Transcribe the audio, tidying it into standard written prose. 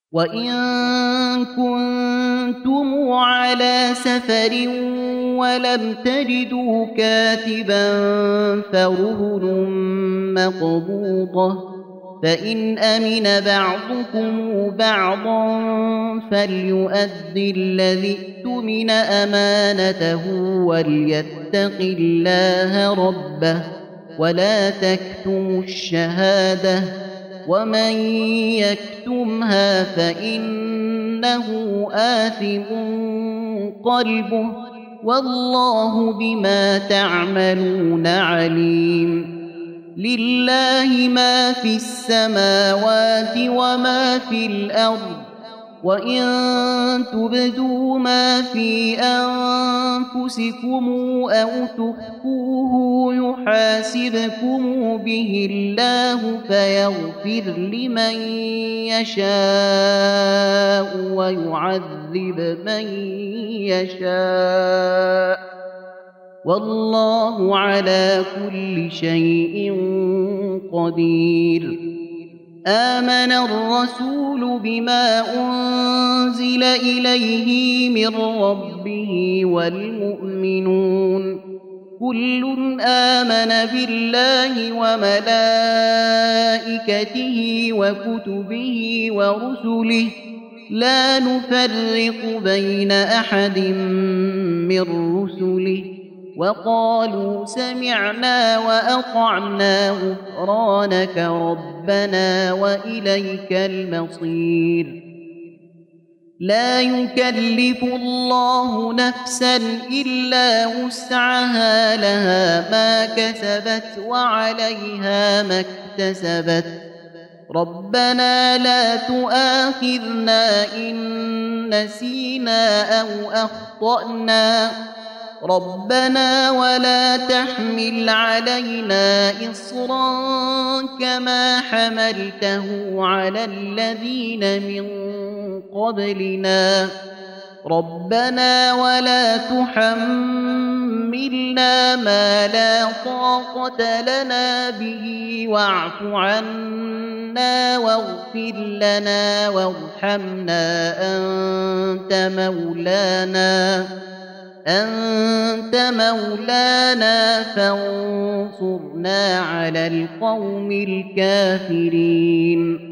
وإن كنتم على سفر ولم تجدوا كاتبا فرهن مقبوضة، فإن أمن بعضكم بعضا فليؤد الذي اؤتمن أمانته وليتق الله ربه ولا تكتموا الشهادة، ومن يكتمها فإنه آثم قلبه والله بما تعملون عليم. لله ما في السماوات وما في الأرض، وإن تبدوا ما في أنفسكم أو تخفوه يحاسبكم به الله فيغفر لمن يشاء ويعذب من يشاء، والله على كل شيء قدير. آمن الرسول بما أنزل إليه من ربه والمؤمنون كل آمن بالله وملائكته وكتبه ورسله لا نفرق بين أحد من رسله وقالوا سمعنا وأطعنا غفرانك ربنا وإليك المصير. لا يكلف الله نفسا إلا وسعها لها ما كسبت وعليها ما اكتسبت، ربنا لا تؤاخذنا إن نسينا أو أخطأنا، ربنا ولا تحمل علينا إصرا كما حملته على الذين من قبلنا، ربنا ولا تحملنا ما لا طاقة لنا به واعف عنا واغفر لنا وارحمنا أنت مولانا فانصرنا على القوم الكافرين.